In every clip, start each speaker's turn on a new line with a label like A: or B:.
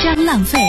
A: 张浪费。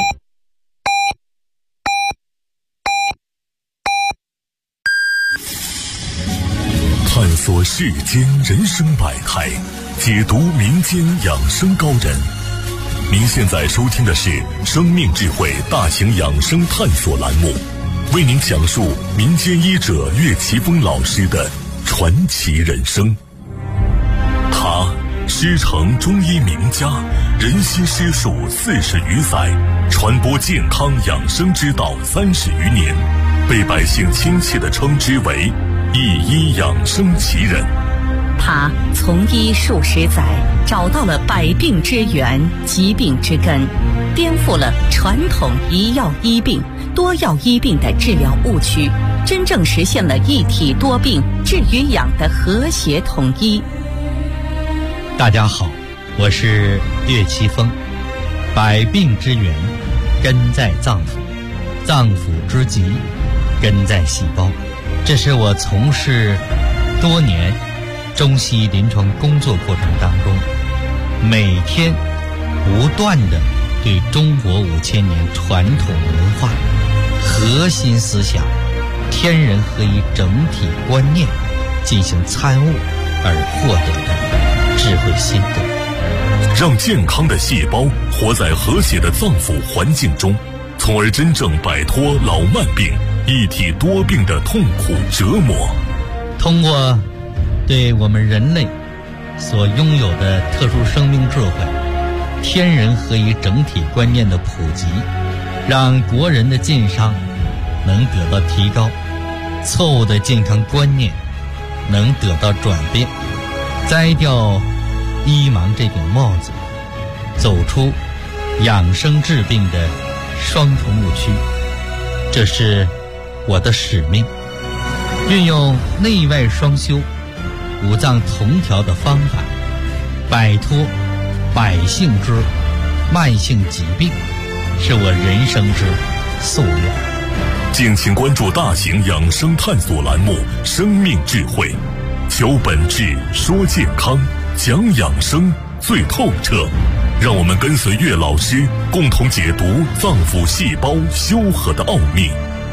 B: 探索世间人生百态，解读民间养生高人。您现在收听的是生命智慧大型养生探索栏目，为您讲述民间医者岳奇峰老师的传奇人生。他师承中医名家，人心师术40余载，传播健康养生之道30余年，被百姓亲切地称之为一医养生奇人。
A: 他从医数十载，找到了百病之源、疾病之根，颠覆了传统一药医病、多药医病的治疗误区，真正实现了一体多病、治与养的和谐统一。
C: 大家好，我是岳奇峰。百病之源根在脏腑，脏腑之疾根在细胞。这是我从事多年中西医临床工作过程当中，每天不断的对中国5000年传统文化核心思想天人合一整体观念进行参悟而获得的智慧心得，
B: 让健康的细胞活在和谐的脏腑环境中，从而真正摆脱老慢病、一体多病的痛苦折磨。
C: 通过对我们人类所拥有的特殊生命智慧、天人合一整体观念的普及，让国人的健康能得到提高，错误的健康观念能得到转变，摘掉医盲这顶帽子，走出养生治病的双重误区。这是我的使命，运用内外双修、五脏同调的方法，摆脱百姓之慢性疾病，是我人生之夙愿。
B: 敬请关注大型养生探索栏目《生命智慧》，求本质，说健康，讲养生最透彻。让我们跟随岳老师，共同解读脏腑细胞修和的奥秘。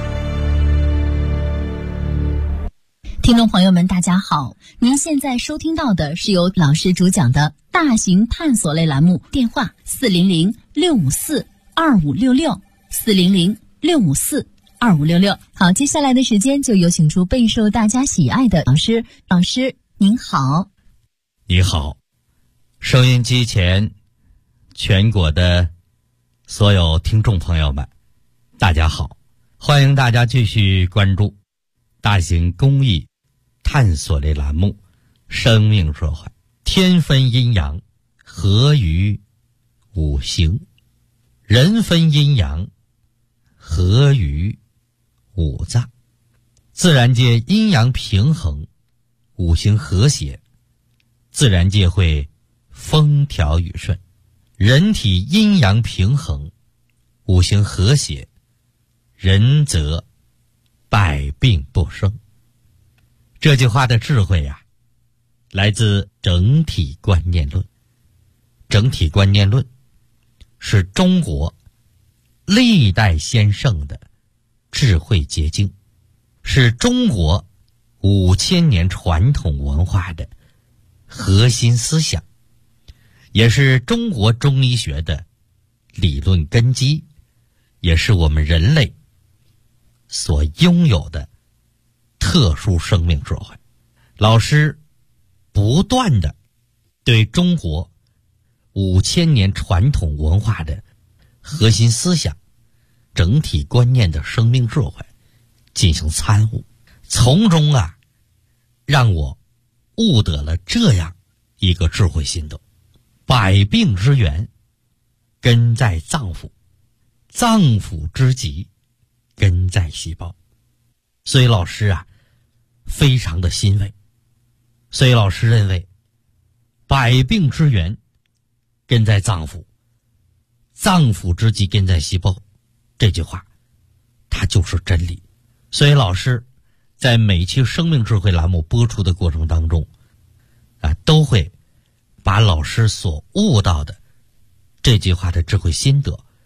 D: 听众朋友们，大家好，您现在收听到的是由老师主讲的大型探索类栏目，电话400-654-2566，400-654-2566。好，接下来的时间就有请出备受大家喜爱的老师。老师您好。
C: 你好，收音机前全国的所有听众朋友们，大家好，欢迎大家继续关注大型公益探索类栏目《生命智慧》，天分阴阳，合于五行；人分阴阳，合于五脏。自然界阴阳平衡，五行和谐，自然界会风调雨顺；人体阴阳平衡，五行和谐，人则百病不生。这句话的智慧呀，来自整体观念论。整体观念论是中国历代先圣的智慧结晶，是中国5000年传统文化的核心思想，也是中国中医学的理论根基，也是我们人类所拥有的特殊生命智慧。老师不断的对中国5000年传统文化的核心思想、整体观念的生命智慧进行参悟，从中让我悟得了这样一个智慧心得：百病之源根在脏腑，脏腑之疾根在细胞。所以老师非常的欣慰。所以老师认为，百病之源根在脏腑，脏腑之疾根在细胞，这句话它就是真理。所以老师在每期生命智慧栏目播出的过程当中都会把老师所悟到的这句话的智慧心得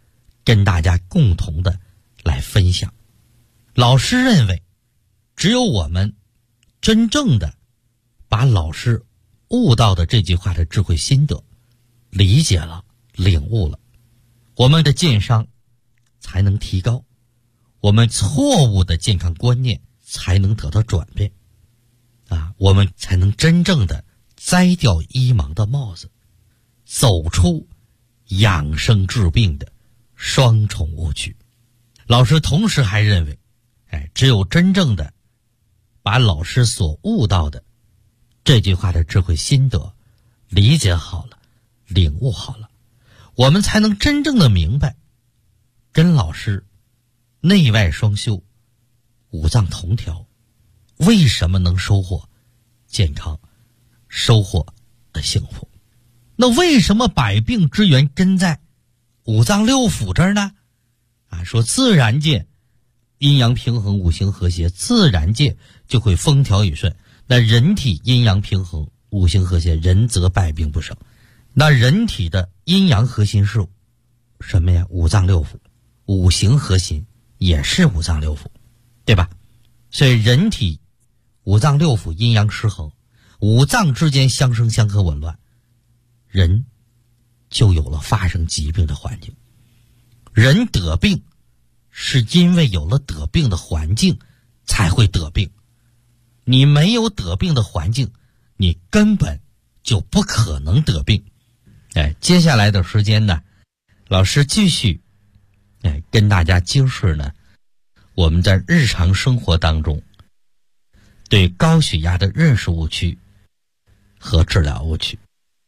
C: 跟大家共同的来分享。老师认为，只有我们真正的把老师悟到的这句话的智慧心得理解了、领悟了，我们的健商才能提高，我们错误的健康观念才能得到转变我们才能真正的摘掉医盲的帽子，走出养生治病的双重误区。老师同时还认为，只有真正的把老师所悟到的这句话的智慧心得理解好了、领悟好了，我们才能真正的明白，跟老师内外双修、五脏同调，为什么能收获健康、收获幸福？那为什么百病之源根在五脏六腑这儿呢？说自然界阴阳平衡、五行和谐，自然界就会风调雨顺。那人体阴阳平衡、五行和谐，人则百病不生。那人体的阴阳核心是什么呀？五脏六腑。五行核心也是五脏六腑，对吧？所以人体五脏六腑阴阳失衡，五脏之间相生相克紊乱，人就有了发生疾病的环境。人得病是因为有了得病的环境才会得病，你没有得病的环境，你根本就不可能得病。接下来的时间呢，老师继续跟大家揭示呢，我们在日常生活当中对高血压的认识误区和治疗误区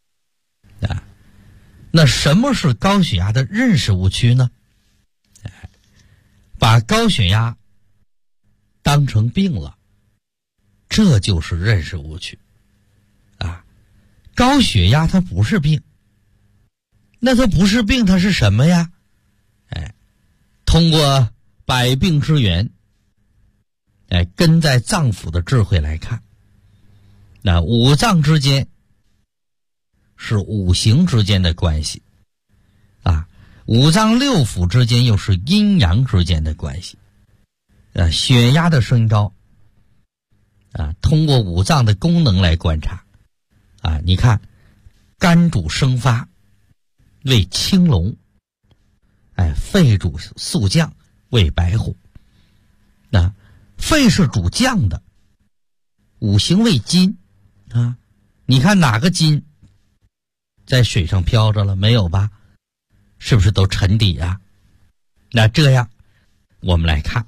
C: 那什么是高血压的认识误区呢？把高血压当成病了，这就是认识误区高血压它不是病，那它不是病，它是什么呀？通过百病之源根在脏腑的智慧来看，那五脏之间是五行之间的关系五脏六腑之间又是阴阳之间的关系血压的升高通过五脏的功能来观察你看，肝主生发，为青龙肺主肃降，为白虎肺是主降的，五行为金你看哪个金在水上飘着了？没有吧？是不是都沉底那这样我们来看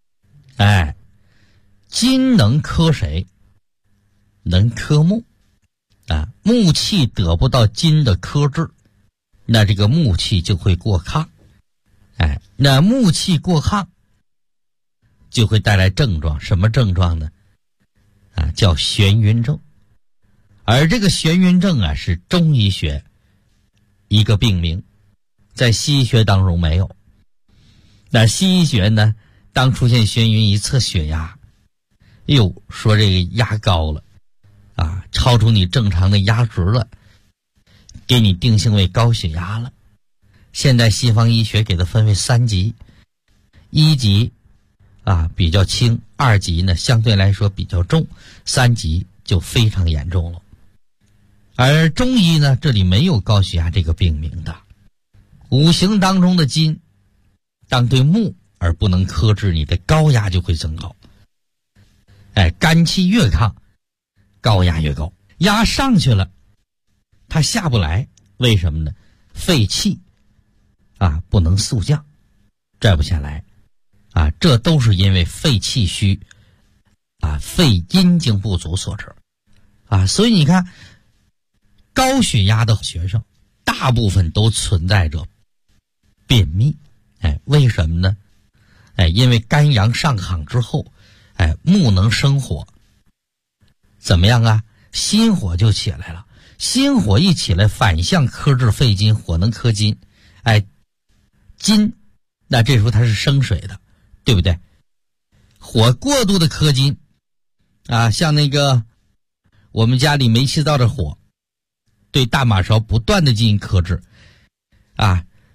C: 金能克谁？能克木木气得不到金的克制，那这个木气就会过亢那木气过亢就会带来症状，什么症状呢？叫眩晕症。而这个眩晕症是中医学一个病名，在西医学当中没有。那西医学呢，当出现眩晕一测血压，说这个压高了超出你正常的压值了，给你定性为高血压了。现在西方医学给它分为3级，1级比较轻，2级呢相对来说比较重，3级就非常严重了。而中医呢，这里没有高血压这个病名的。五行当中的金当对木而不能克制，你的高压就会增高肝气越亢，高压越高，压上去了它下不来，为什么呢？肺气不能肃降，拽不下来这都是因为肺气虚肺阴经不足所致所以你看高血压的学生大部分都存在着便秘为什么呢？因为肝阳上亢之后木能生火，怎么样心火就起来了，心火一起来反向克制肺金，火能克金金那这时候它是生水的，对不对？火过度的克金像那个我们家里煤气灶的火，对大马勺不断的进行克制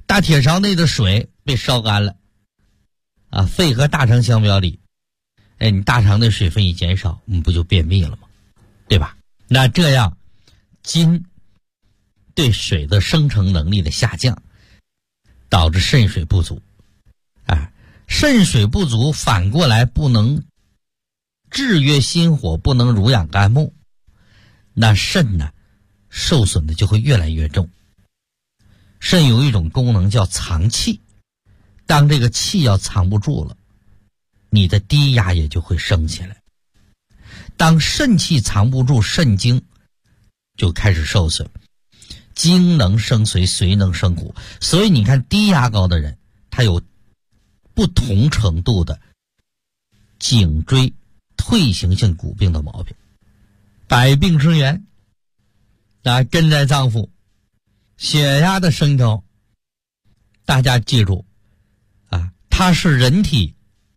C: 大铁勺内的水被烧干了啊，肺和大肠相表里，你大肠的水分一减少，不就便秘了吗？对吧？那这样筋对水的生成能力的下降，导致肾水不足。肾水不足反过来不能制约心火，不能濡养肝木，那肾呢受损的就会越来越重。肾有一种功能叫藏气，当这个气要藏不住了，你的低压也就会升起来。当肾气藏不住，肾精就开始受损，精能生髓，髓能生骨。所以你看低压高的人，他有不同程度的颈椎退行性骨病的毛病。百病之源根在脏腑，血压的升高，大家记住它是人体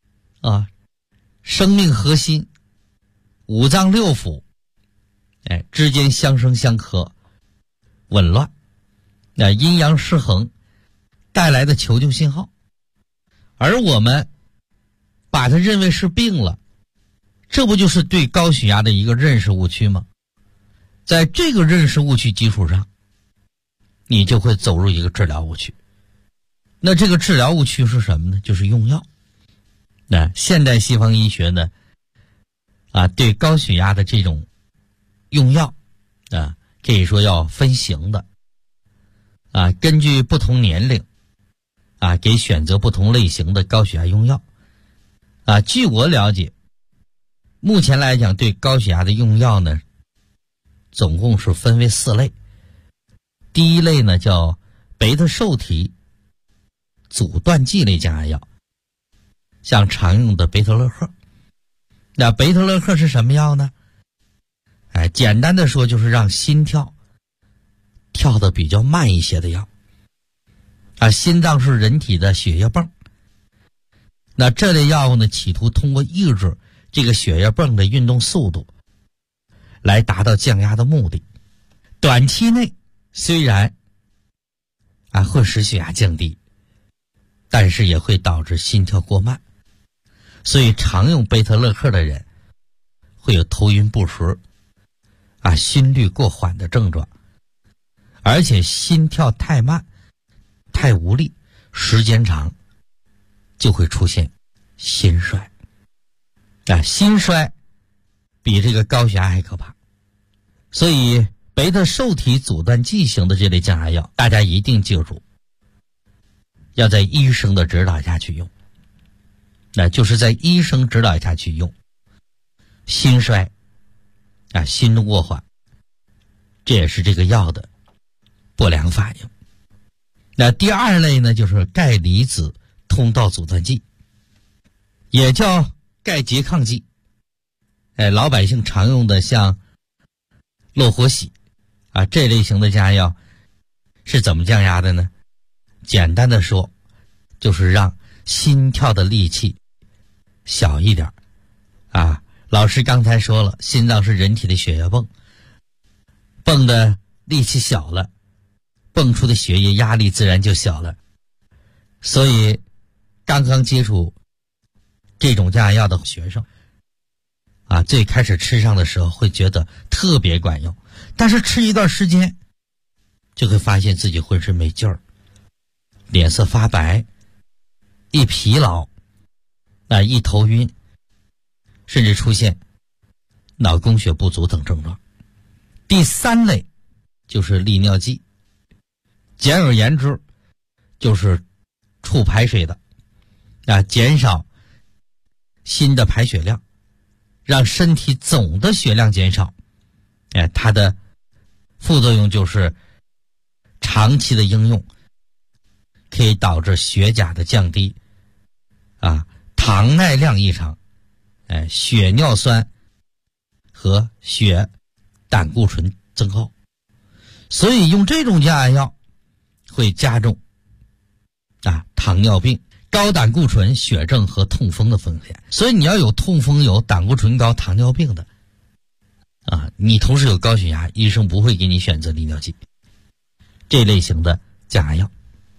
C: 生命核心五脏六腑之间相生相克，紊乱阴阳失衡带来的求救信号。而我们把它认为是病了，这不就是对高血压的一个认识误区吗？在这个认识误区基础上，你就会走入一个治疗误区。那这个治疗误区是什么呢？就是用药。那现代西方医学呢对高血压的这种用药可以说要分型的根据不同年龄给选择不同类型的高血压用药据我了解，目前来讲对高血压的用药呢总共是分为4类。第一类呢叫贝塔受体阻断剂类降压药，像常用的贝特勒克。那贝特勒克是什么药呢？简单的说就是让心跳跳得比较慢一些的药心脏是人体的血液泵，那这类药物呢企图通过抑制这个血液泵的运动速度来达到降压的目的。短期内虽然会使血压降低，但是也会导致心跳过慢，所以常用贝特勒克的人会有头晕不实心率过缓的症状，而且心跳太慢太无力，时间长就会出现心衰心衰比这个高血压还可怕。所以贝塔受体阻断剂型的这类降压药，大家一定记住要在医生的指导下去用，那就是在医生指导下去用。心衰心动过缓，这也是这个药的不良反应。那第2类呢就是钙离子通道阻断剂，也叫钙拮抗剂。老百姓常用的像洛活喜这类型的降压药是怎么降压的呢？简单的说就是让心跳的力气小一点老师刚才说了，心脏是人体的血液泵，泵的力气小了，泵出的血液压力自然就小了。所以刚刚接触这种降压药的学生最开始吃上的时候会觉得特别管用，但是吃一段时间就会发现自己浑身没劲儿，脸色发白，一疲劳一头晕，甚至出现脑供血不足等症状。第3类就是利尿剂，简而言之就是促排水的减少心的排血量，让身体总的血量减少。它的副作用就是长期的应用可以导致血钾的降低糖耐量异常，血尿酸和血胆固醇增高。所以用这种降压药会加重糖尿病、高胆固醇、血症和痛风的风险。所以你要有痛风、有胆固醇高、糖尿病的你同时有高血压，医生不会给你选择利尿剂这类型的降压药。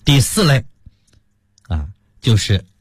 C: 第4类就是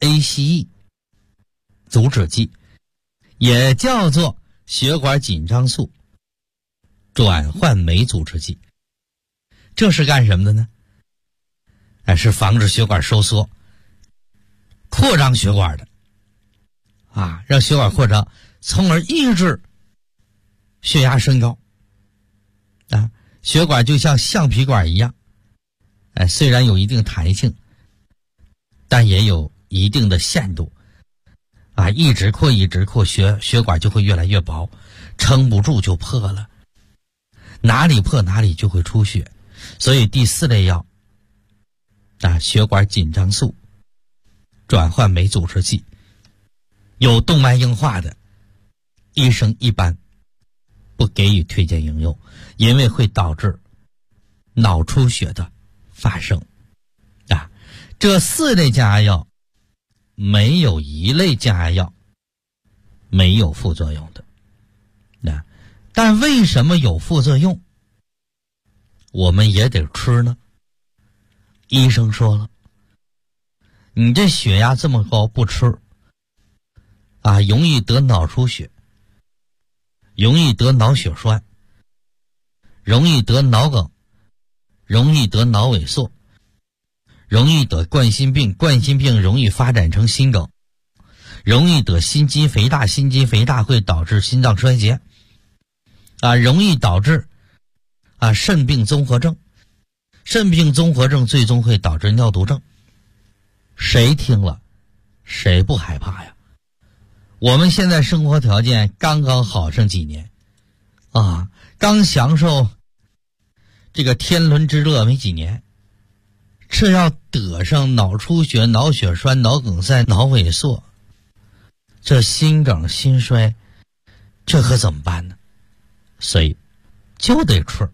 C: ACE 阻止剂，也叫做血管紧张素转换酶阻滞剂。这是干什么的呢？是防止血管收缩、扩张血管的让血管扩张，从而抑制血压升高血管就像橡皮管一样虽然有一定弹性，但也有一定的限度一直扩血管就会越来越薄，撑不住就破了，哪里破哪里就会出血。所以第4类药血管紧张素转换酶阻滞剂，有动脉硬化的医生一般不给予推荐应用，因为会导致脑出血的发生这4类降压药没有一类降压药没有副作用的但为什么有副作用我们也得吃呢？医生说了，你这血压这么高不吃容易得脑出血，容易得脑血栓，容易得脑梗，容易得脑萎缩，容易得冠心病，冠心病容易发展成心梗，容易得心肌肥大，心肌肥大会导致心脏衰竭容易导致肾病综合症，肾病综合症最终会导致尿毒症。谁听了谁不害怕呀？我们现在生活条件刚刚好上几年刚享受这个天伦之乐没几年，这要得上脑出血、脑血栓、脑梗塞、脑萎缩，这心梗心衰，这可怎么办呢？所以就得吃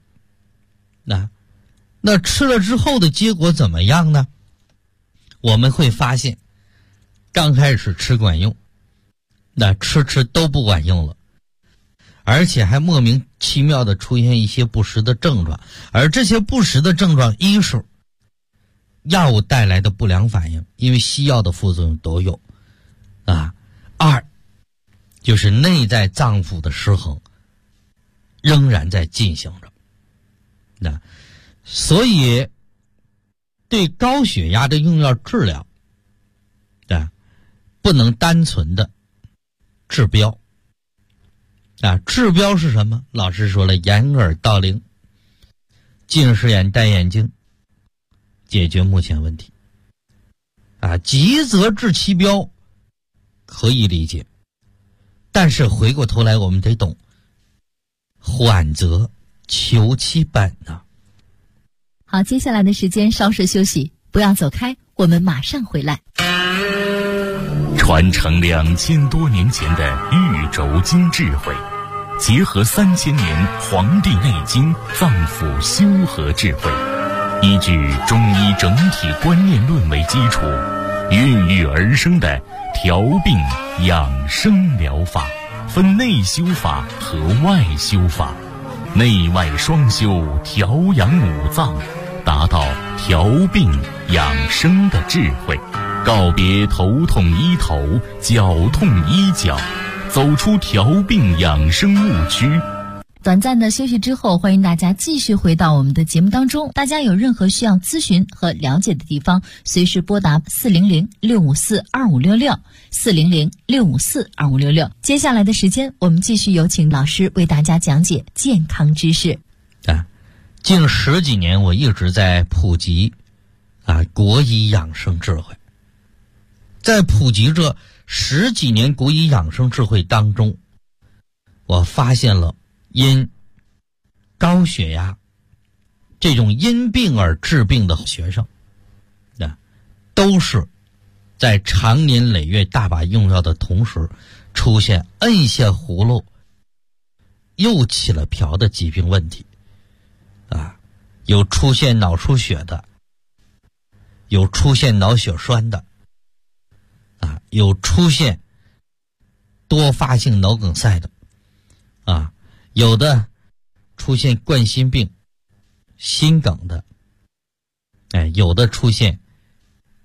C: 那吃了之后的结果怎么样呢？我们会发现刚开始吃管用，吃都不管用了，而且还莫名其妙的出现一些不实的症状，而这些不实的症状，一是药物带来的不良反应，因为西药的副作用都有二就是内在脏腑的失衡仍然在进行着所以对高血压的用药治疗不能单纯的治标治标是什么？老师说了，掩耳盗铃，近视眼戴眼镜，解决目前问题急则治其标可以理解，但是回过头来我们得懂缓则求其本
D: 好，接下来的时间稍事休息，不要走开，我们马上回来。
B: 传承2000多年前的玉轴经智慧，结合3000年《黄帝内经》脏腑修和智慧，依据中医整体观念论为基础，孕育而生的调病养生疗法，分内修法和外修法，内外双修，调养五脏，达到调病养生的智慧，告别头痛医头，脚痛医脚，走出调病养生误区。
D: 短暂的休息之后，欢迎大家继续回到我们的节目当中。大家有任何需要咨询和了解的地方，随时拨打400-654-2566 400-654-2566。接下来的时间，我们继续有请老师为大家讲解健康知识。
C: 近10几年我一直在普及国医养生智慧。在普及这10几年国医养生智慧当中，我发现了因高血压这种因病而治病的学生都是在长年累月大把用药的同时，出现摁下葫芦又起了瓢的疾病问题有出现脑出血的，有出现脑血栓的有出现多发性脑梗塞的有的出现冠心病、心梗的有的出现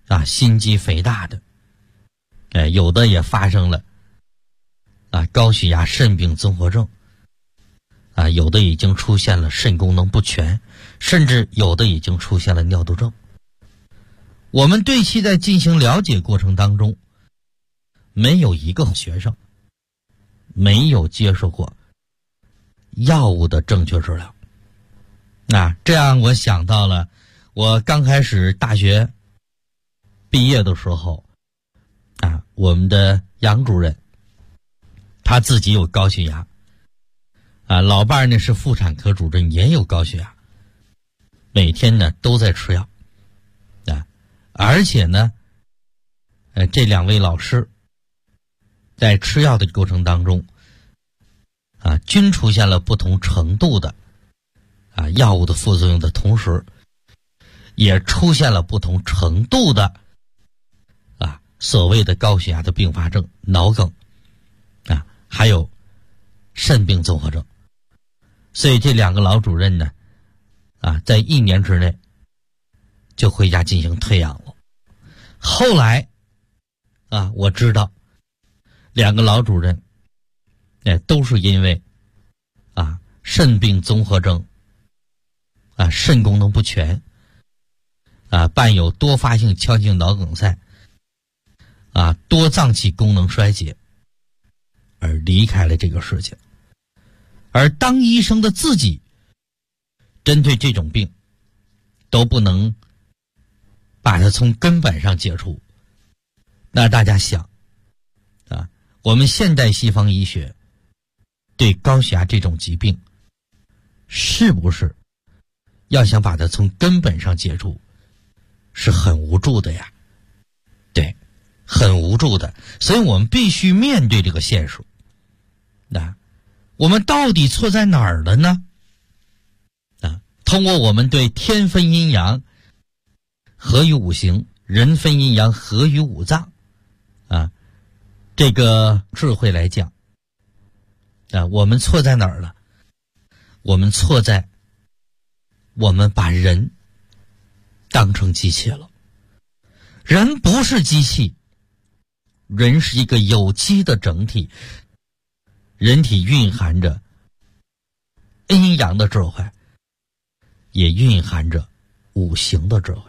C: 心肌肥大的，有的也发生了高血压肾病综合症，有的已经出现了肾功能不全，甚至有的已经出现了尿毒症。我们对其在进行了解过程当中，没有一个学生没有接受过药物的正确治疗。这样我想到了我刚开始大学毕业的时候，我们的杨主任他自己有高血压，老伴呢是妇产科主任，也有高血压，每天呢都在吃药，而且呢，这两位老师在吃药的过程当中，均出现了不同程度的药物的副作用的同时，也出现了不同程度的所谓的高血压的并发症、脑梗还有肾病综合症。所以这两个老主任呢在1年之内就回家进行退养了。后来我知道两个老主任都是因为肾病综合征肾功能不全伴有多发性腔性脑梗塞多脏器功能衰竭而离开了这个世界。而当医生的自己针对这种病都不能把它从根本上解除，那大家想我们现代西方医学对高血压这种疾病是不是要想把它从根本上解除是很无助的呀？对，很无助的。所以我们必须面对这个现实。我们到底错在哪儿了呢？通过我们对天分阴阳合于五行，人分阴阳合于五脏这个智慧来讲我们错在哪儿了？我们错在我们把人当成机器了。人不是机器，人是一个有机的整体，人体蕴含着阴阳的智慧，也蕴含着五行的智慧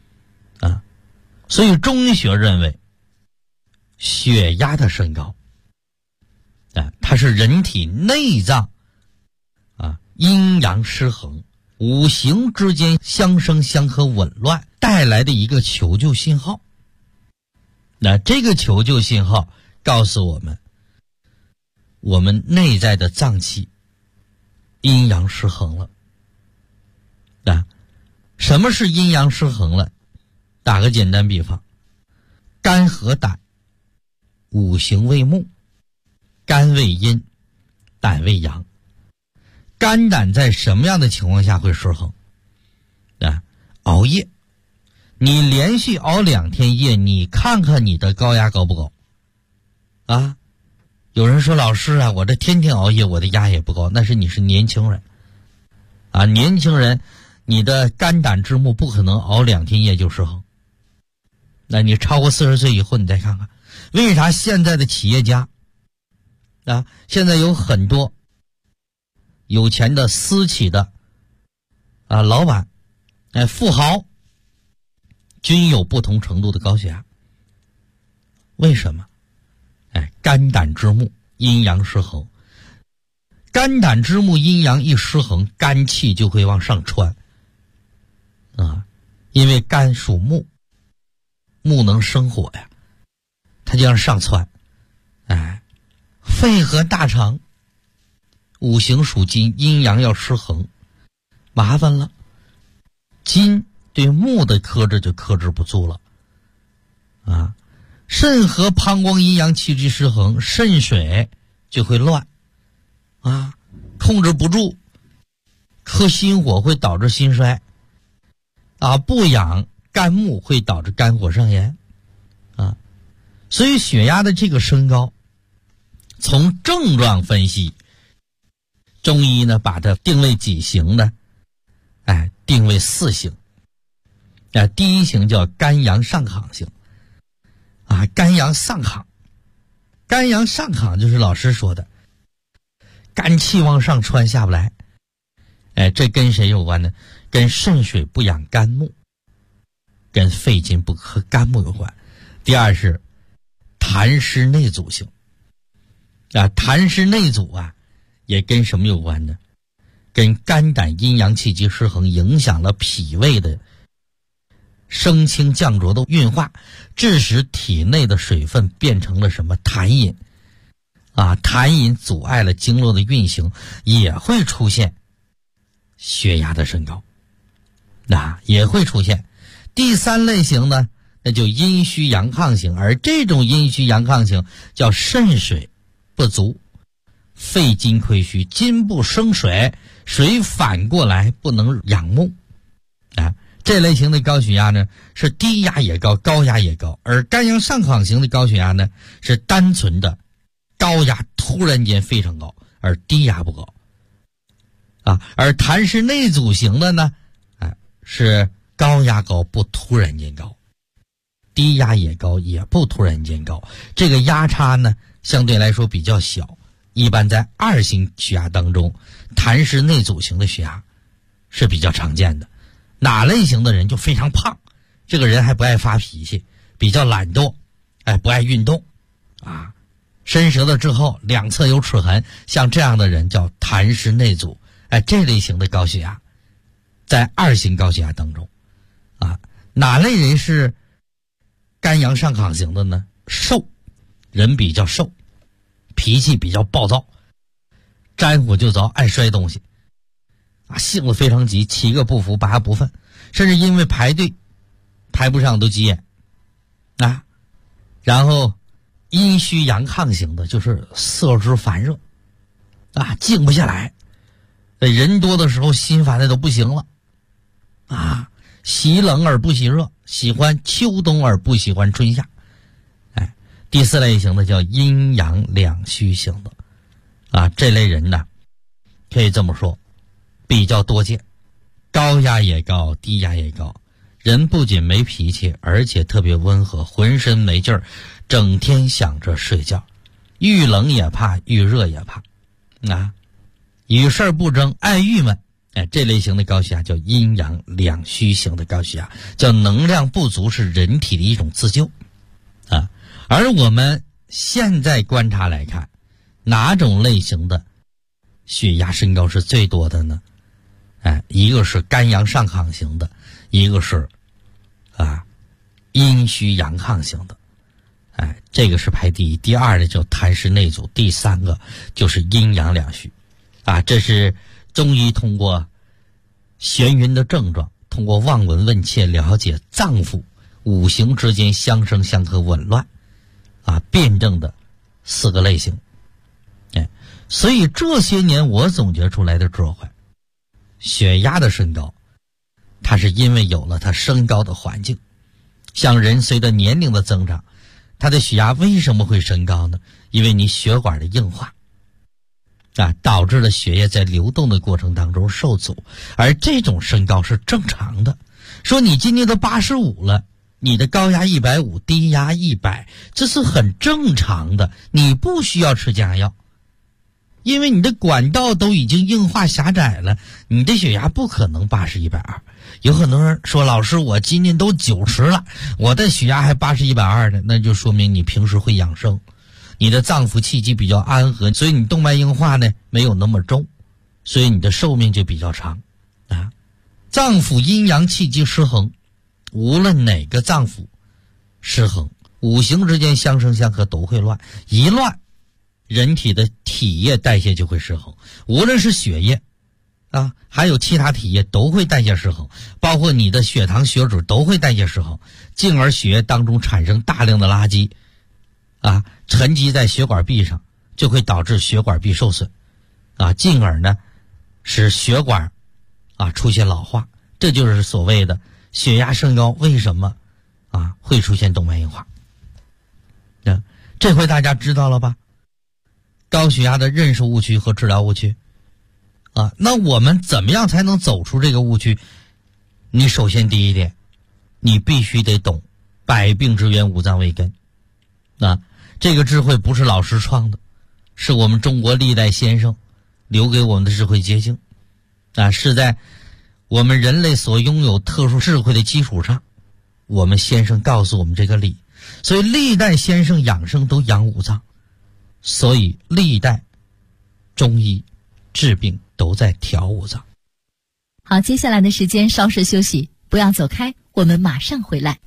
C: 所以中医学认为血压的升高它是人体内脏阴阳失衡，五行之间相生相克紊乱带来的一个求救信号。那这个求救信号告诉我们，我们内在的脏器阴阳失衡了。什么是阴阳失衡了？打个简单比方，肝和胆五行为木，肝为阴，胆为阳。肝胆在什么样的情况下会失衡？熬夜，你连续熬2天夜，你看看你的高压高不高有人说老师我这天天熬夜，我的压也不高。那是你是年轻人年轻人你的肝胆之木不可能熬2天夜就失衡。那你超过40岁以后你再看看，为啥现在的企业家现在有很多有钱的私企的老板富豪均有不同程度的高血压。为什么？肝胆之木阴阳失衡，肝胆之木阴阳一失衡，肝气就会往上窜因为肝属木，木能生火呀，它就往上窜。肺和大肠五行属金，阴阳要失衡，麻烦了。金对木的克制就克制不住了肾和膀胱阴阳气机失衡，肾水就会乱控制不住，克心火会导致心衰不养肝木会导致肝火上炎所以血压的这个升高，从症状分析，中医呢把它定为几型呢？定为4型。 第一型叫肝阳上亢型肝阳上亢。肝阳上亢就是老师说的肝气往上窜下不来。这跟谁有关呢？跟肾水不养肝木，跟肺金不克肝木有关。第二是痰湿内阻型。痰湿内阻也跟什么有关呢？跟肝胆阴阳气机失衡，影响了脾胃的升清降浊的运化，致使体内的水分变成了什么痰饮痰饮阻碍了经络的运行，也会出现血压的升高，也会出现。第三类型呢，那就阴虚阳亢型，而这种阴虚阳亢型叫肾水不足，肺金亏虚，金不生水，水反过来不能养木这类型的高血压呢，是低压也高，高压也高。而肝阳上亢型的高血压呢，是单纯的高压突然间非常高，而低压不高而痰湿内阻型的呢是高压高不突然间高，低压也高也不突然间高，这个压差呢相对来说比较小。一般在2型血压当中，痰湿内阻型的血压是比较常见的。哪类型的人就非常胖，这个人还不爱发脾气，比较懒惰，不爱运动伸舌头之后两侧有齿痕，像这样的人叫痰湿内阻。这类型的高血压在2型高血压当中哪类人是肝阳上亢型的呢？瘦，人比较瘦，脾气比较暴躁，沾火就着，爱摔东西性子非常急，7个不服8个不忿，甚至因为排队排不上都急眼然后阴虚阳亢型的就是色之烦热静不下来，人多的时候心烦的都不行了喜冷而不喜热，喜欢秋冬而不喜欢春夏。第4类型的叫阴阳两虚型的这类人呢，可以这么说比较多见，高压也高，低压也高，人不仅没脾气，而且特别温和，浑身没劲儿，整天想着睡觉，遇冷也怕，遇热也怕与事儿不争，爱郁闷。这类型的高血压叫阴阳两虚型的高血压，叫能量不足是人体的一种自救而我们现在观察来看，哪种类型的血压升高是最多的呢？一个是肝阳上亢型的，一个是阴虚阳亢型的这个是排第一。第2呢叫痰湿内阻，第3个就是阴阳两虚这是中医通过眩晕的症状，通过望闻问切了解脏腑五行之间相生相克紊乱辩证的4个类型所以这些年我总结出来的智慧，血压的升高它是因为有了它升高的环境。像人随着年龄的增长，它的血压为什么会升高呢？因为你血管的硬化导致了血液在流动的过程当中受阻，而这种升高是正常的。说你今年都85了，你的高压150，低压100，这是很正常的，你不需要吃降压药，因为你的管道都已经硬化狭窄了，你的血压不可能80、120。有很多人说，老师我今年都90了，我的血压还80、120的，那就说明你平时会养生，你的脏腑气机比较安和，所以你动脉硬化呢没有那么重，所以你的寿命就比较长脏腑阴阳气机失衡，无论哪个脏腑失衡，五行之间相生相克都会乱，一乱人体的体液代谢就会失衡，无论是血液还有其他体液都会代谢失衡，包括你的血糖血脂都会代谢失衡，进而血液当中产生大量的垃圾沉积在血管壁上，就会导致血管壁受损进而呢使血管出现老化。这就是所谓的血压升高为什么会出现动脉硬化。这回大家知道了吧？高血压的认识误区和治疗误区那我们怎么样才能走出这个误区？你首先第一点， 你必须得懂百病之源，五脏为根。这个智慧不是老师创的，是我们中国历代先生留给我们的智慧结晶。是在我们人类所拥有特殊智慧的基础上，我们先生告诉我们这个理。所以历代先生养生都养五脏，所以历代中医治病都在调五脏。
D: 好，接下来的时间稍事休息，不要走开，我们马上回来。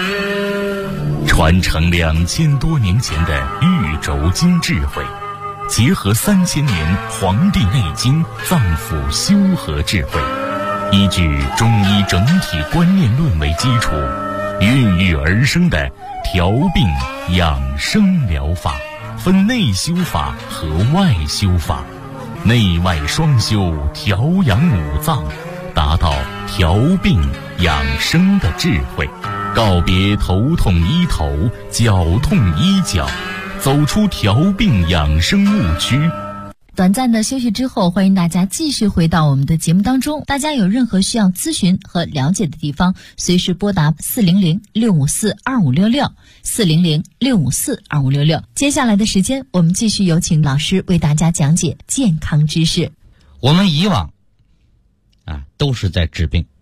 B: 传承2000多年前的玉轴经智慧，结合3000年《黄帝内经》脏腑修和智慧，依据中医整体观念论为基础，孕育而生的调病养生疗法，分内修法和外修法，内外双修，调养五脏，达到调病养生的智慧，告别头痛医头，脚痛医脚，走出调病养生误区。
D: 短暂的休息之后，欢迎大家继续回到我们的节目当中。大家有任何需要咨询和了解的地方，随时拨打400-654-2566 400-654-2566。接下来的时间，我们继续有请老师为大家讲解健康知识。
C: 我们以往都是在治病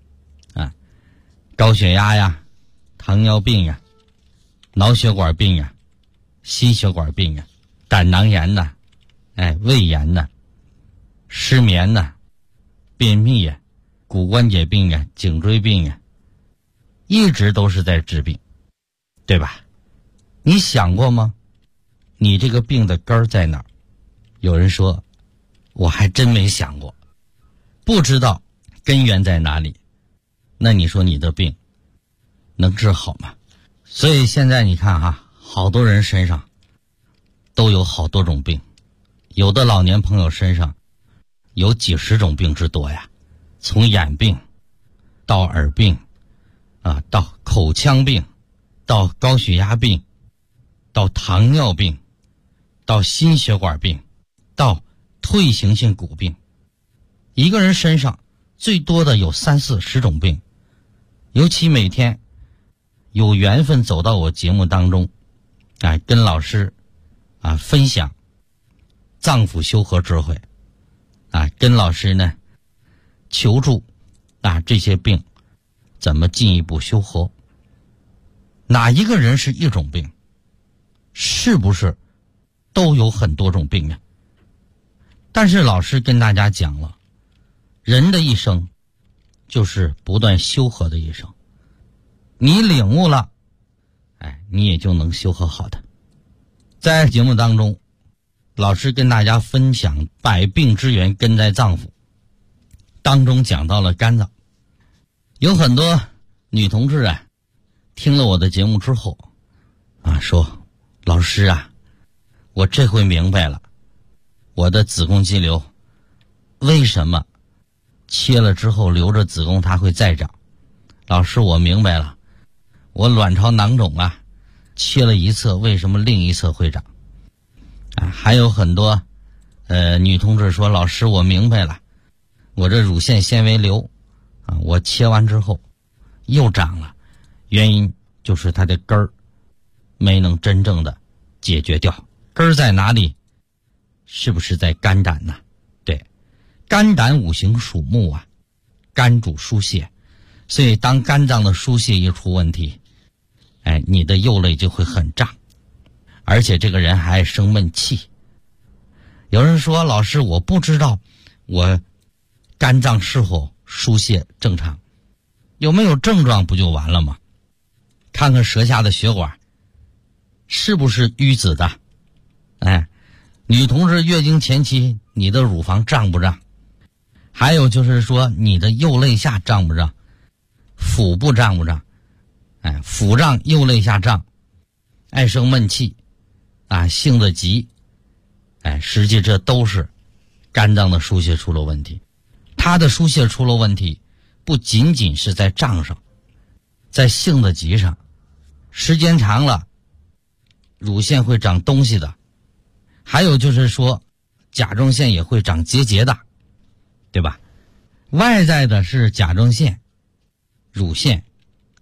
C: 高血压呀，糖尿病呀，脑血管病呀，心血管病呀，胆囊炎呐，胃炎呐，失眠呐，便秘呀，骨关节病呀，颈椎病呀，一直都是在治病，对吧？你想过吗？你这个病的根儿在哪儿？有人说，我还真没想过，不知道根源在哪里。那你说你的病能治好吗？所以现在你看好多人身上都有好多种病，有的老年朋友身上有几十种病之多呀，从眼病到耳病到口腔病，到高血压病，到糖尿病，到心血管病，到退行性骨病。一个人身上最多的有30-40种病。尤其每天有缘分走到我节目当中跟老师分享脏腑修和智慧跟老师呢求助这些病怎么进一步修和。哪一个人是一种病？是不是都有很多种病呢？但是老师跟大家讲了，人的一生就是不断修和的一生，你领悟了你也就能修和好的。在节目当中，老师跟大家分享百病之源根在脏腑，当中讲到了肝脏。有很多女同志听了我的节目之后说，老师我这回明白了，我的子宫肌瘤为什么切了之后留着子宫它会再长。老师，我明白了，我卵巢囊肿切了一侧为什么另一侧会长还有很多女同志说，老师我明白了，我这乳腺纤维瘤我切完之后又长了，原因就是它的根儿没能真正的解决掉。根儿在哪里？是不是在肝胆呢？对，肝胆五行属木肝主疏泄，所以当肝脏的疏泄一出问题你的右肋就会很胀，而且这个人还爱生闷气。有人说，老师我不知道我肝脏是否疏泄正常，有没有症状不就完了吗？看看舌下的血管是不是淤紫的。女同志月经前期你的乳房胀不胀？还有就是说你的右肋下胀不胀？腹部胀不胀？腹胀右肋下胀，爱生闷气性子急实际这都是肝脏的疏泄出了问题。它的疏泄出了问题，不仅仅是在胀上，在性子急上，时间长了乳腺会长东西的。还有就是说甲状腺也会长结节的，对吧？外在的是甲状腺、乳腺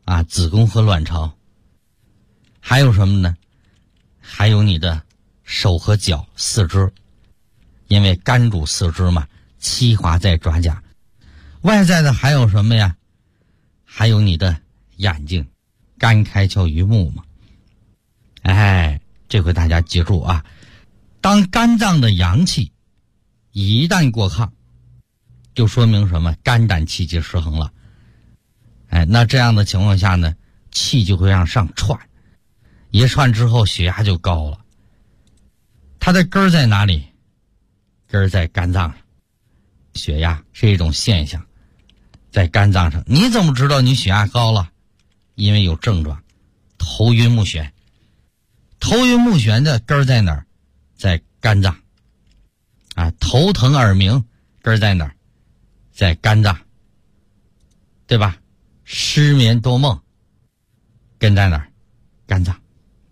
C: 子宫和卵巢。还有什么呢？还有你的手和脚、四肢，因为肝主四肢嘛，七华在爪甲。外在的还有什么呀？还有你的眼睛，肝开窍于目嘛。这回大家记住啊，当肝脏的阳气一旦过亢，就说明什么？肝胆气机失衡了。那这样的情况下呢，气就会让上窜，一窜之后血压就高了。它的根儿在哪里？根儿在肝脏上。血压是一种现象，在肝脏上。你怎么知道你血压高了？因为有症状，头晕目眩。头晕目眩的根儿在哪儿？在肝脏。头疼耳鸣根儿在哪儿？在肝脏，对吧？失眠多梦根在哪儿？肝脏。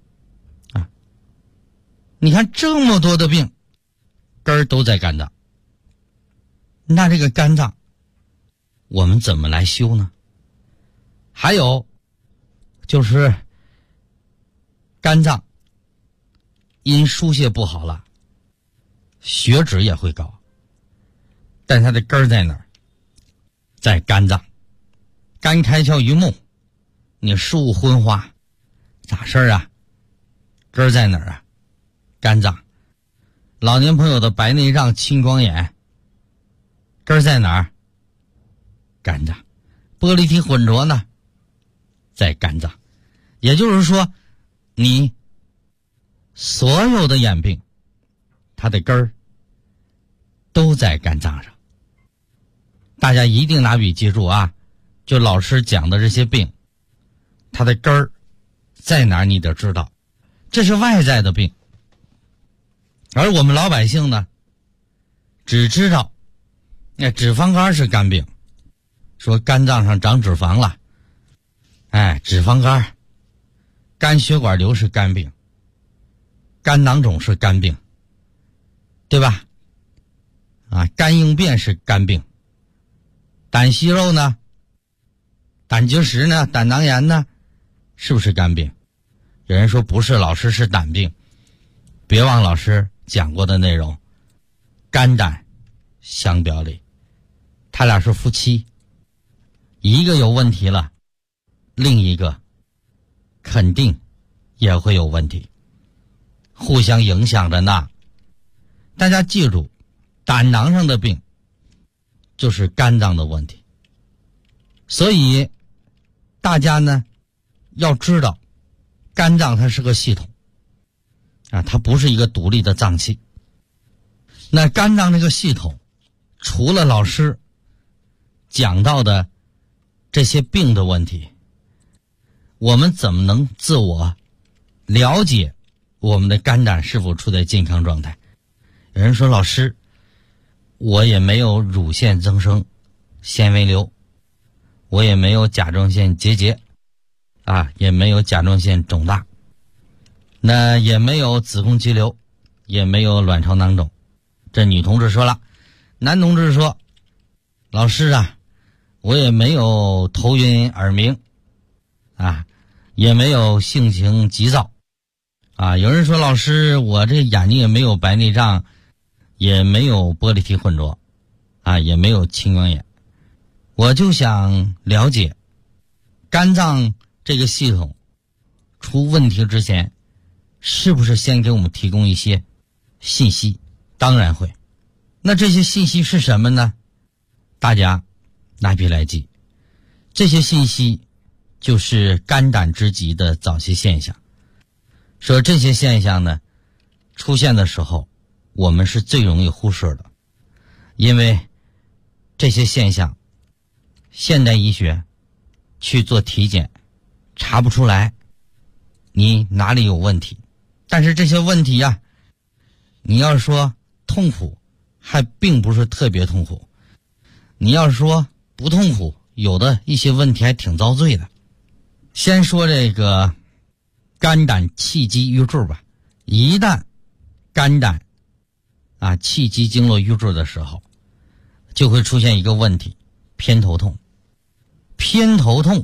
C: 你看这么多的病根儿都在肝脏。那这个肝脏我们怎么来修呢？还有就是肝脏因疏泄不好了，血脂也会高，但它的根儿在哪儿？在肝脏。肝开窍于目，你视物昏花，咋事儿啊？根儿在哪儿啊？肝脏。老年朋友的白内障、青光眼，根儿在哪儿？肝脏。玻璃体混浊呢？在肝脏。也就是说，你所有的眼病，它的根儿都在肝脏上。大家一定拿笔记住啊！就老师讲的这些病，它的根儿在哪儿你得知道，这是外在的病。而我们老百姓呢，只知道脂肪肝是肝病，说肝脏上长脂肪了，脂肪肝，肝血管瘤是肝病，肝囊肿是肝病，对吧？肝硬便是肝病，胆息肉呢？胆结石呢？胆囊炎呢？是不是肝病？有人说不是，老师是胆病。别忘老师讲过的内容，肝胆相表里，他俩是夫妻，一个有问题了，另一个肯定也会有问题，互相影响着呢。大家记住，胆囊上的病就是肝脏的问题，所以大家呢要知道，肝脏它是个系统它不是一个独立的脏器。那肝脏这个系统，除了老师讲到的这些病的问题，我们怎么能自我了解我们的肝胆是否处在健康状态？有人说老师，我也没有乳腺增生、纤维瘤，我也没有甲状腺结节也没有甲状腺肿大，那也没有子宫肌瘤，也没有卵巢囊肿。这女同志说了。男同志说，老师我也没有头晕耳鸣也没有性情急躁有人说老师，我这眼睛也没有白内障，也没有玻璃体混浊也没有青光眼。我就想了解肝脏这个系统出问题之前，是不是先给我们提供一些信息？当然会。那这些信息是什么呢？大家拿笔来记。这些信息就是肝胆之疾的早期现象。说这些现象呢出现的时候，我们是最容易忽视的，因为这些现象现代医学去做体检查不出来你哪里有问题。但是这些问题你要说痛苦，还并不是特别痛苦。你要说不痛苦，有的一些问题还挺遭罪的。先说这个肝胆气机瘀滞吧。一旦肝胆气机经络瘀滞的时候，就会出现一个问题，偏头痛。偏头痛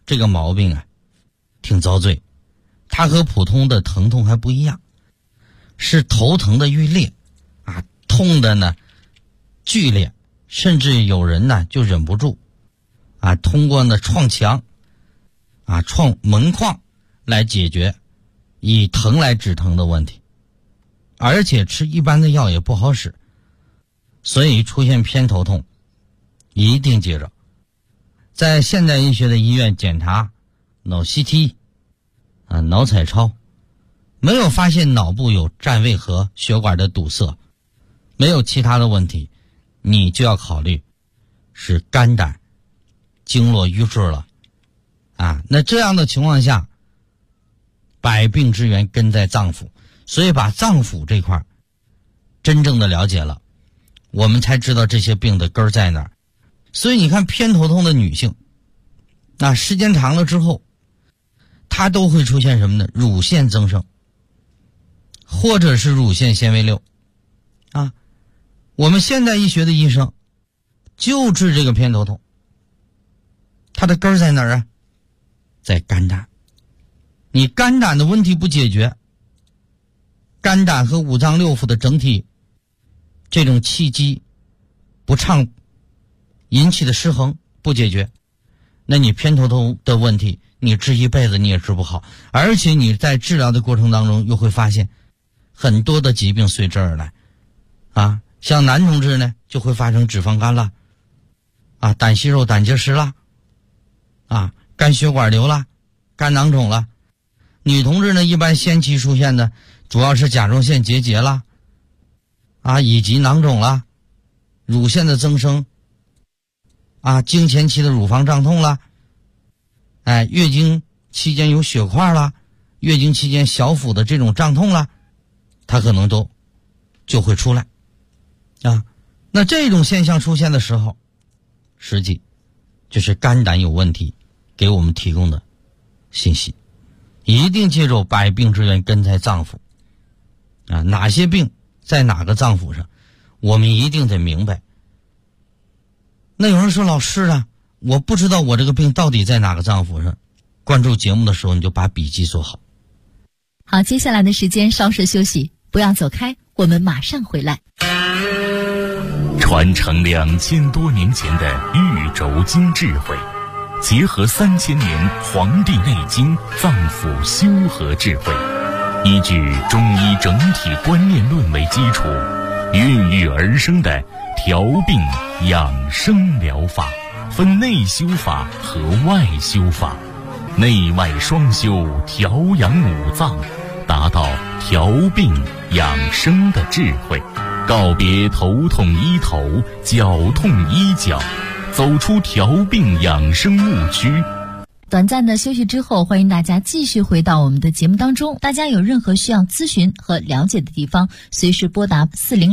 C: 这个毛病啊挺遭罪，它和普通的疼痛还不一样，是头疼的欲裂啊，痛的呢剧烈，甚至有人呢就忍不住啊，通过呢撞墙啊、撞门框来解决以疼来止疼的问题，而且吃一般的药也不好使，所以出现偏头痛一定记着，在现代医学的医院检查脑 CT 啊、脑彩超，没有发现脑部有占位和血管的堵塞，没有其他的问题，你就要考虑是肝胆经络瘀滞了啊。那这样的情况下，百病之源根在脏腑，所以把脏腑这块真正的了解了，我们才知道这些病的根在哪儿。所以你看偏头痛的女性啊，时间长了之后，它都会出现什么呢？乳腺增生，或者是乳腺纤维瘤啊。我们现代医学的医生就治这个偏头痛，它的根在哪儿啊？在肝胆。你肝胆的问题不解决，肝胆和五脏六腑的整体这种气机不畅引起的失衡不解决，那你偏头痛的问题你治一辈子你也治不好，而且你在治疗的过程当中又会发现很多的疾病随之而来啊。像男同志呢就会发生脂肪肝了啊，胆息肉胆结石了啊，肝血管瘤了，肝囊肿了。女同志呢一般先期出现的主要是甲状腺结节了啊，以及囊肿了，乳腺的增生啊，经前期的乳房胀痛了，哎，月经期间有血块了，月经期间小腹的这种胀痛了，它可能都就会出来啊。那这种现象出现的时候，实际就是肝胆有问题给我们提供的信息。一定记住百病之源根在脏腑啊，哪些病在哪个脏腑上，我们一定得明白。那有人说老师啊，我不知道我这个病到底在哪个脏腑上，关注节目的时候你就把笔记做好。
D: 好，接下来的时间稍事休息，不要走开，我们马上回来。
B: 传承2000多年前的玉轴经智慧，结合3000年《黄帝内经》脏腑修和智慧，依据中医整体观念论为基础，孕育而生的调病养生疗法，分内修法和外修法，内外双修，调养五脏，达到调病养生的智慧，告别头痛医头，脚痛医脚，走出调病养生误区。
D: 短暂的休息之后，欢迎大家继续回到我们的节目当中。大家有任何需要咨询和了解的地方，随时拨打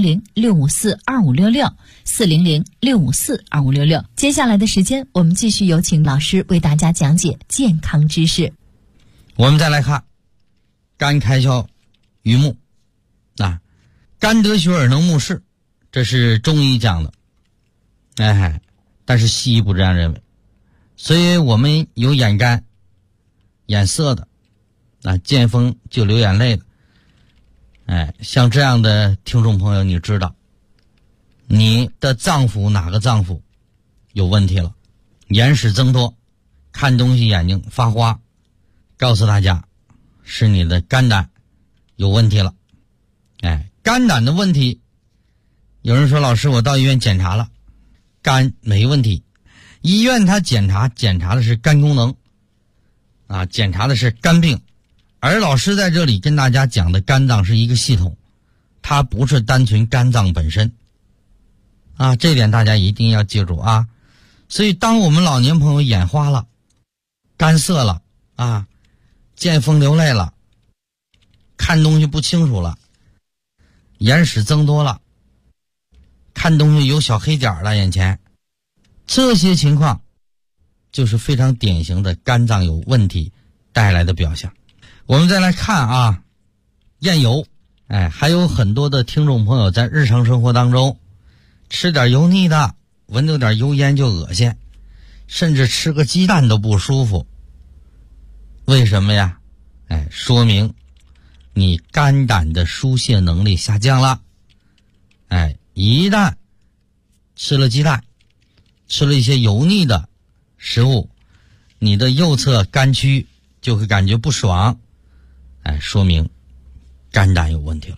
D: 400-654-2566 400-654-2566。接下来的时间，我们继续有请老师为大家讲解健康知识。
C: 我们再来看肝开窍于目啊，肝得血而能目视，这是中医讲的，哎，但是西医不这样认为。所以我们有眼干眼涩的啊，见风就流眼泪的，哎，像这样的听众朋友，你知道你的脏腑哪个脏腑有问题了，眼屎增多，看东西眼睛发花，告诉大家是你的肝胆有问题了。哎，肝胆的问题，有人说老师我到医院检查了，肝没问题，医院他检查的是肝功能啊，检查的是肝病，而老师在这里跟大家讲的肝脏是一个系统，它不是单纯肝脏本身啊，这点大家一定要记住啊。所以当我们老年朋友眼花了，干涩了啊，见风流泪了，看东西不清楚了，眼屎增多了，看东西有小黑点了，眼前这些情况就是非常典型的肝脏有问题带来的表象。我们再来看啊，厌油，哎，还有很多的听众朋友在日常生活当中吃点油腻的，闻到点油烟就恶心，甚至吃个鸡蛋都不舒服为什么呀？说明你肝胆的疏泄能力下降了。一旦吃了鸡蛋，吃了一些油腻的食物，你的右侧肝区就会感觉不爽，说明肝胆有问题了。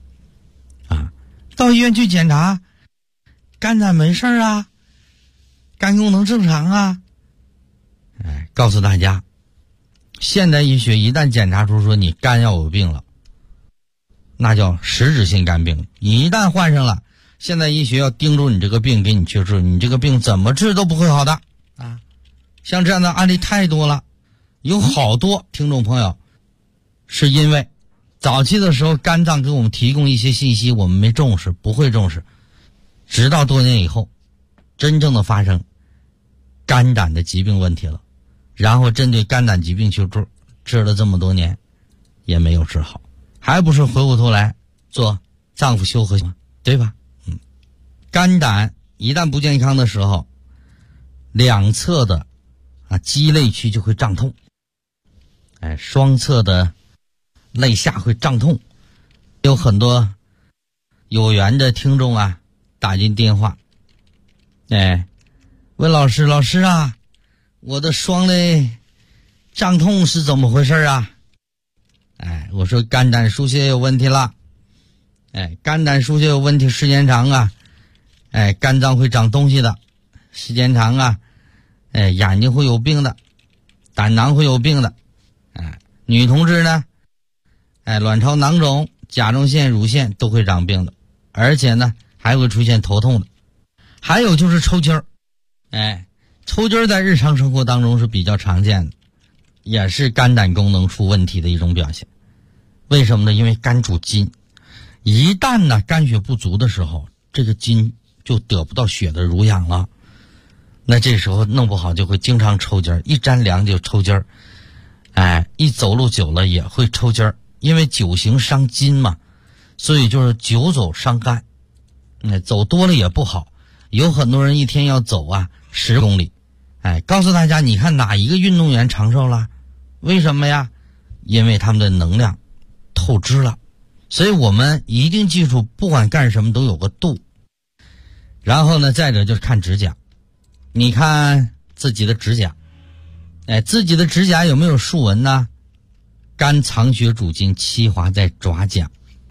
C: 到医院去检查，肝胆没事啊，肝功能正常啊。告诉大家，现代医学一旦检查出说你肝要有病了，那叫实质性肝病。一旦患上了，现代医学要盯住你这个病，给你去治，你这个病怎么治都不会好的啊！像这样的案例太多了，有好多听众朋友是因为早期的时候肝脏给我们提供一些信息，我们没重视，不会重视，直到多年以后真正的发生肝胆的疾病问题了，然后针对肝胆疾病去治了这么多年也没有治好，还不是回过头来做脏腑修和吗？对吧？肝胆一旦不健康的时候，两侧的肌肋区就会胀痛，双侧的肋下会胀痛。有很多有缘的听众打进电话，问老师啊，我的双肋胀痛是怎么回事啊？我说肝胆疏泄有问题了。肝胆疏泄有问题，时间长肝脏会长东西的，时间长眼睛会有病的，胆囊会有病的。女同志呢，卵巢囊肿、甲状腺、乳腺都会长病的，而且呢还会出现头痛的。还有就是抽筋儿，抽筋儿在日常生活当中是比较常见的，也是肝胆功能出问题的一种表现。为什么呢？因为肝主筋，一旦呢肝血不足的时候，这个筋就得不到血的濡养了，那这时候弄不好就会经常抽筋儿，一沾凉就抽筋儿，一走路久了也会抽筋儿，因为久行伤筋嘛，所以就是久走伤肝，走多了也不好。有很多人一天要走10公里，告诉大家，你看哪一个运动员长寿了？为什么呀？因为他们的能量透支了。所以我们一定记住，不管干什么都有个度。然后呢，再者就是看指甲，你看自己的指甲，自己的指甲有没有竖纹呢？肝藏血主筋，气滑在爪甲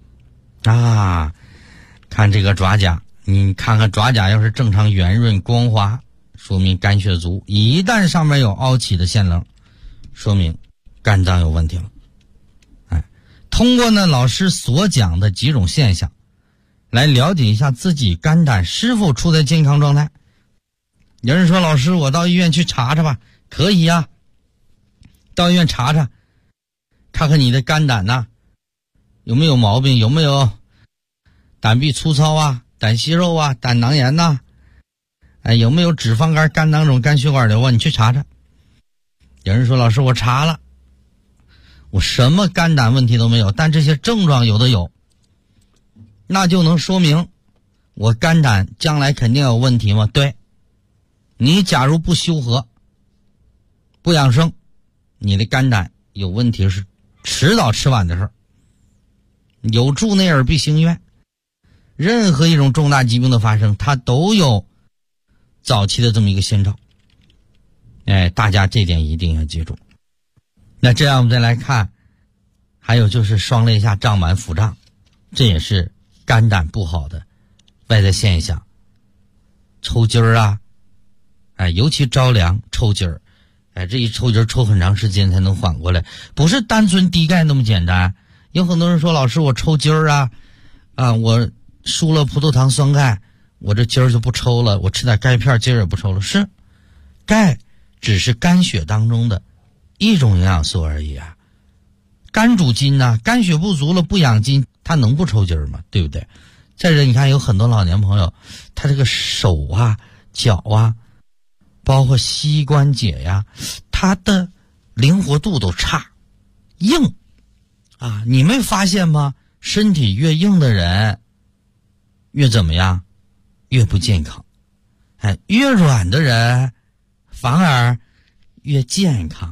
C: 看这个爪甲，你看看爪甲要是正常圆润光滑，说明肝血足；一旦上面有凹起的线棱，说明肝脏有问题了。通过呢老师所讲的几种现象，来了解一下自己肝胆是否处在健康状态。有人说，老师，我到医院去查查吧。可以呀，到医院查查，看看你的肝胆有没有毛病，有没有胆壁粗糙胆息肉胆囊炎有没有脂肪肝、肝囊肿、肝血管瘤你去查查。有人说，老师，我查了，我什么肝胆问题都没有，但这些症状有的有，那就能说明我肝胆将来肯定有问题吗？对，你假如不修和不养生，你的肝胆有问题是迟早迟晚的事儿。有助内耳必行愿，任何一种重大疾病的发生，它都有早期的这么一个先兆。大家这点一定要记住。那这样我们再来看，还有就是双肋下胀满腹胀，这也是肝胆不好的外在现象。抽筋儿尤其着凉抽筋儿，这一抽筋儿抽很长时间才能缓过来，不是单纯低钙那么简单。有很多人说，老师，我抽筋儿我输了葡萄糖酸钙，我这筋儿就不抽了，我吃点钙片筋儿也不抽了。是，钙只是肝血当中的一种营养素而已肝主筋肝血不足了不养筋，它能不抽筋儿吗？对不对？再者，你看有很多老年朋友，他这个手脚包括膝关节他的灵活度都差，硬你没发现吗？身体越硬的人越怎么样？越不健康。越软的人反而越健康。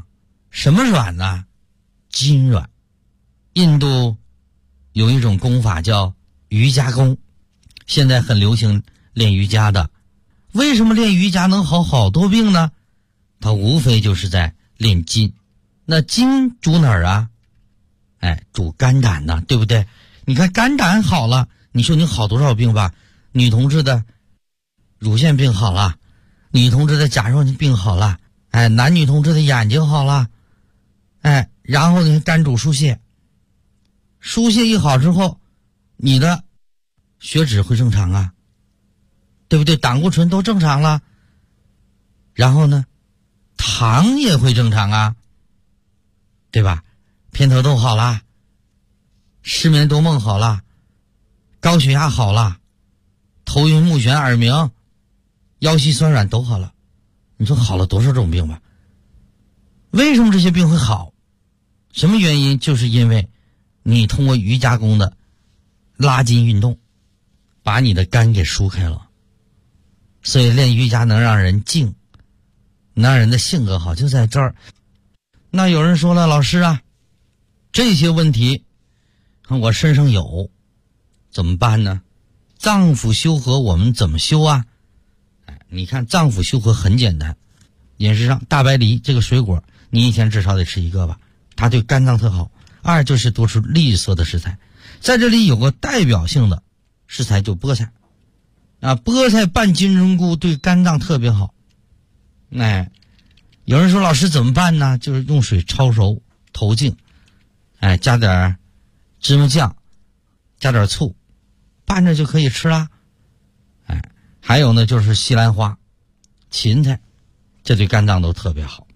C: 什么软呢？筋软。印度有一种功法叫瑜伽功，现在很流行练瑜伽的。为什么练瑜伽能好好多病呢？它无非就是在练筋。那筋主哪儿啊？主肝胆呢，对不对？你看肝胆好了，你说你好多少病吧？女同志的乳腺病好了，女同志的甲状腺病好了，男女同志的眼睛好了，然后呢，肝主疏泄，疏泄一好之后，你的血脂会正常啊，对不对？胆固醇都正常了，然后呢，糖也会正常啊，对吧？偏头痛好了，失眠多梦好了，高血压好了，头晕目眩耳鸣，腰膝酸软都好了。你说好了多少种病吧？为什么这些病会好？什么原因？就是因为你通过瑜伽功的拉筋运动，把你的肝给疏开了。所以练瑜伽能让人静，能让人的性格好，就在这儿。那有人说了，老师啊，这些问题我身上有，怎么办呢？脏腑修和我们怎么修啊？你看脏腑修和很简单，饮食上大白梨这个水果，你一天至少得吃一个吧，它对肝脏特好。二就是多吃绿色的食材，在这里有个代表性的食材就菠菜菠菜拌金针菇对肝脏特别好。有人说老师怎么办呢？就是用水焯熟投净，加点芝麻酱，加点醋，拌着就可以吃啦。还有呢，就是西兰花、芹菜，这对肝脏都特别好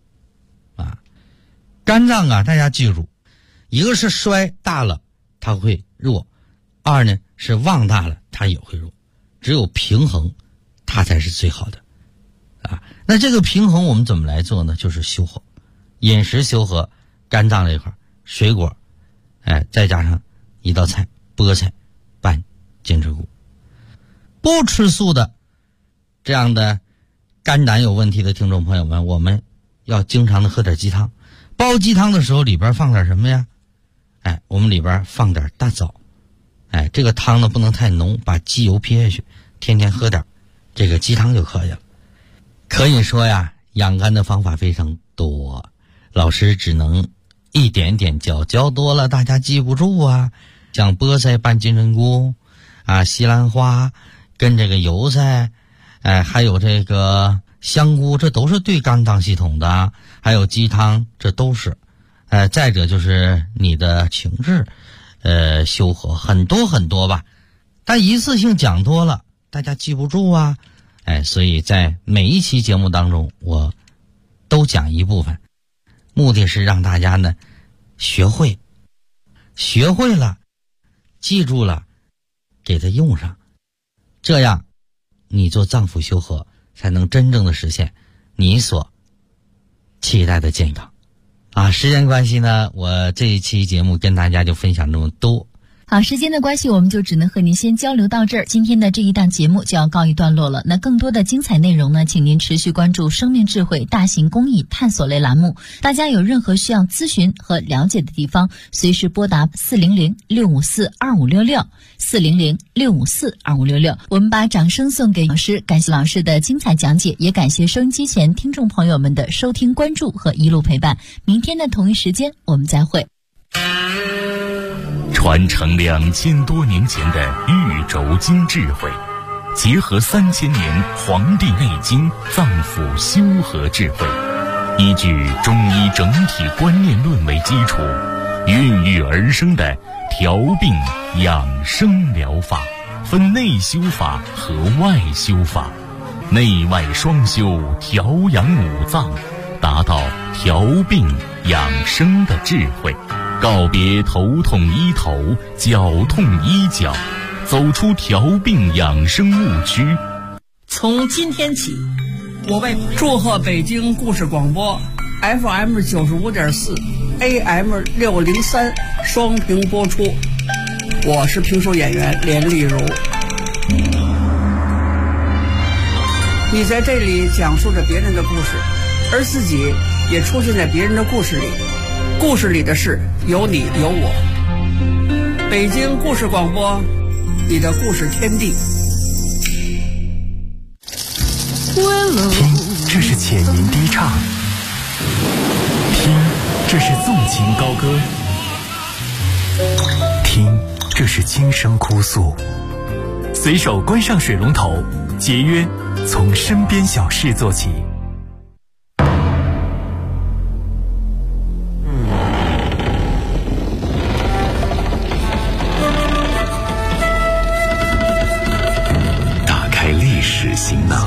C: 肝脏大家记住，一个是衰大了它会弱，二呢是旺大了它也会弱，只有平衡它才是最好的那这个平衡我们怎么来做呢？就是修和，饮食修和肝脏这一块，水果再加上一道菜菠菜拌金针菇。不吃素的这样的肝胆有问题的听众朋友们，我们要经常的喝点鸡汤。煲鸡汤的时候里边放点什么呀？我们里边放点大枣。这个汤呢不能太浓，把鸡油撇下去，天天喝点这个鸡汤就可以了。可以说呀，养肝的方法非常多，老师只能一点点教多了大家记不住啊。像菠菜拌金针菇西兰花跟这个油菜还有这个香菇，这都是对肝脏系统的，还有鸡汤，这都是再者就是你的情志修和，很多很多吧，但一次性讲多了大家记不住啊。所以在每一期节目当中我都讲一部分，目的是让大家呢学会了，记住了，给它用上，这样你做脏腑修和才能真正的实现你所期待的健康时间关系呢，我这一期节目跟大家就分享这么多。
D: 好，时间的关系我们就只能和您先交流到这儿，今天的这一档节目就要告一段落了。那更多的精彩内容呢，请您持续关注生命智慧大型公益探索类栏目。大家有任何需要咨询和了解的地方，随时拨打400-654-2566 400-654-2566。我们把掌声送给老师，感谢老师的精彩讲解，也感谢收音机前听众朋友们的收听关注和一路陪伴。明天的同一时间我们再会。
B: 传承2000多年前的玉轴经智慧，结合3000年《黄帝内经》脏腑修和智慧，依据中医整体观念论为基础，孕育而生的调病养生疗法，分内修法和外修法，内外双修，调养五脏，达到调病养生的智慧。告别头痛医头，脚痛医脚，走出调病养生误区。
E: 从今天起，我为祝贺北京故事广播 FM 95.4 AM 603双屏播出。我是评书演员连丽如。你在这里讲述着别人的故事，而自己也出现在别人的故事里。故事里的事有你有我。北京故事广播，你的故事天地。
F: 听，这是浅吟低唱；听，这是纵情高歌；听，这是轻声哭诉。随手关上水龙头，节约从身边小事做起。
B: 打开历史行囊，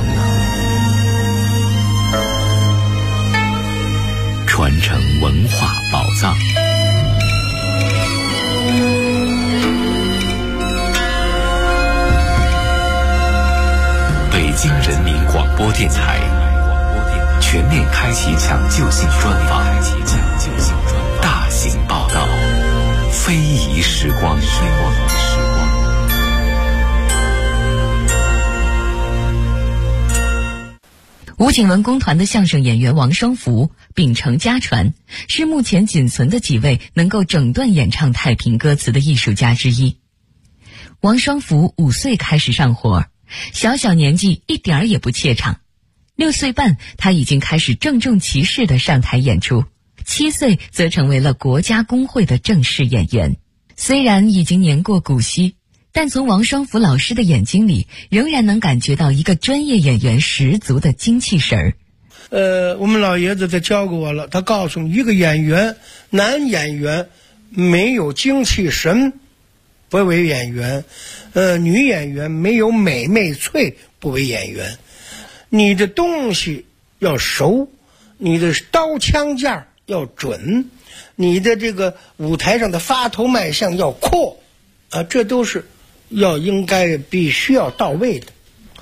B: 传承文化宝藏。北京人民广播电台全面开启抢救性专访，大型报道，非遗时光。
G: 吴景文工团的相声演员王双福秉承家传，是目前仅存的几位能够整段演唱太平歌词的艺术家之一。王双福5岁开始上活，小小年纪一点儿也不怯场。6岁半，他已经开始郑重其事地上台演出。7岁则成为了国家工会的正式演员。虽然已经年过古稀，但从王双福老师的眼睛里，仍然能感觉到一个专业演员十足的精气神儿。
H: 我们老爷子他教过我了，他告诉你，一个演员，男演员没有精气神不为演员，女演员没有美媚脆不为演员。你的东西要熟，你的刀枪架要准，你的这个舞台上的发头卖相要阔，这都是应该必须要到位的。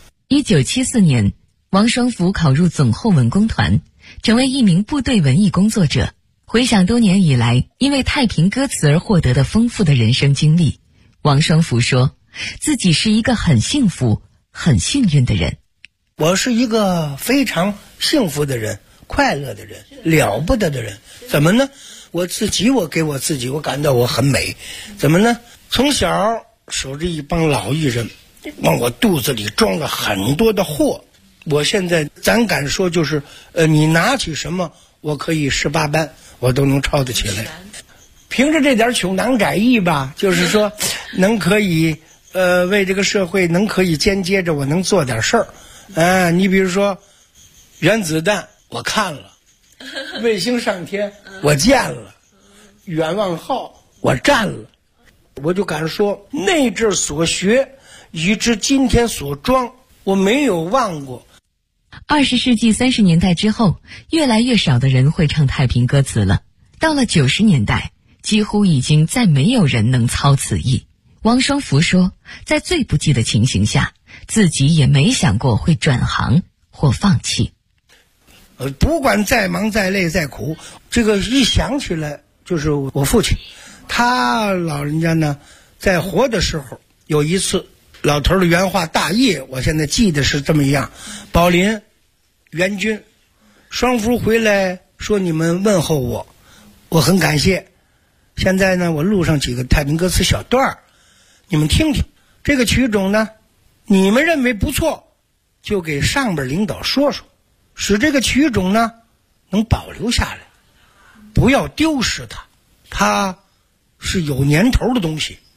G: 1974年，王双福考入总后文工团，成为一名部队文艺工作者。回想多年以来因为太平歌词而获得的丰富的人生经历，王双福说自己是一个很幸福很幸运的人。
H: 我是一个非常幸福的人，快乐的人，了不得的人。怎么呢？我给我自己我感到我很美。怎么呢？从小守着一帮老艺人，往我肚子里装了很多的货。我现在咱敢说就是你拿起什么我可以18般我都能抄得起来。凭着这点穷囊窄义吧，就是说可以为这个社会可以间接着我能做点事儿。你比如说原子弹我看了，卫星上天我见了，远望号我站了，我就敢说那阵所学以至今天所装我没有忘过。
G: 20世纪30年代之后，越来越少的人会唱太平歌词了。到了90年代，几乎已经再没有人能操此意。王双福说，在最不济的情形下，自己也没想过会转行或放弃。
H: 不管再忙再累再苦，这个一想起来就是我父亲，他老人家呢在活的时候有一次老头的原话大业，我现在记得是这么样：宝林援军双福回来说你们问候我，我很感谢。现在呢我录上几个太平歌词小段，你们听听。这个曲种呢你们认为不错，就给上边领导说说，使这个曲种呢能保留下来，不要丢失它，它是有年头的东西。